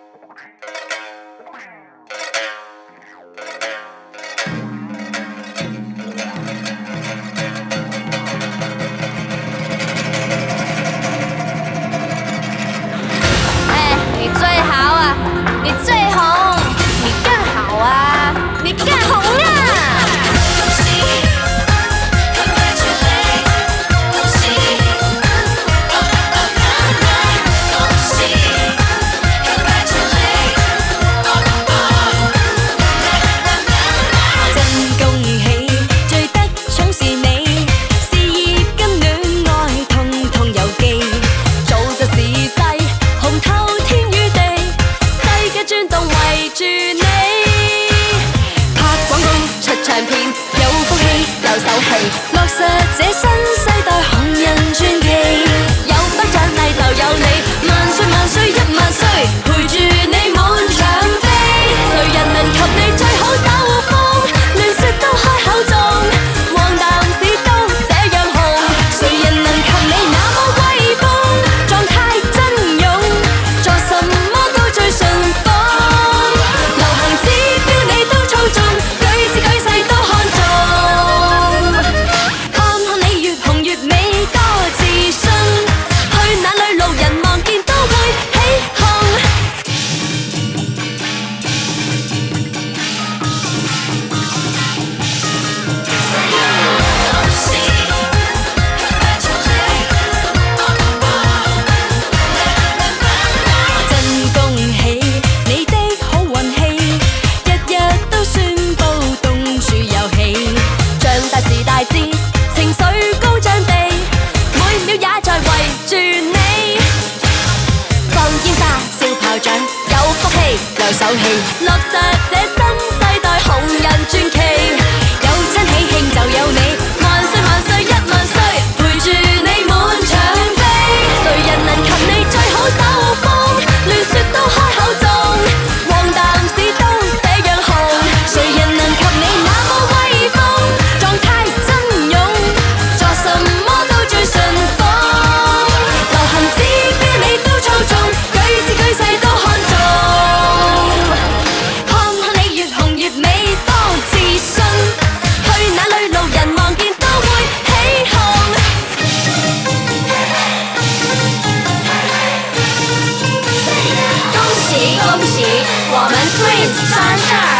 你最好啊，你最红，你更好啊，你更红啊！恭喜，congratulate，恭喜，恭喜，congratulate，真恭喜，最得寵是你，事業跟戀愛通通有機，早就時勢紅透天與地，世界轉動圍住你，拍廣告出唱片，有福氣有手氣，落實這新世代紅人傳奇，有頒獎禮就有你，萬歲萬歲一萬歲，陪住你滿場飛，誰人能及你最好手風，亂說都開口中，黃淡市都這樣紅，誰人能及你那麼威風，狀態真勇，做什麼都最順風，流行指標你都操縱，舉止舉世都看重，看看你越紅越美多自信，去哪裏路人望見都會起哄。真恭喜你的好運氣，日日都宣佈東處有喜，像大時大節，情緒高漲地，每秒也在圍住你，放煙花燒炮仗，有福氣有手氣，落實這新世代紅人傳奇，有真喜慶就有你，萬歲萬歲一萬歲，陪住你滿場飛，誰人能及你最好手風，亂說都開口中，黃淡市都這樣紅，誰人能及你那麼威風，狀態真勇，做什麼都最順風，流行指標你都操縱，舉止舉世都看重，看看你越紅越美多自信，去哪裏路人望見都會起哄。恭喜恭喜，我們 Twins 上市。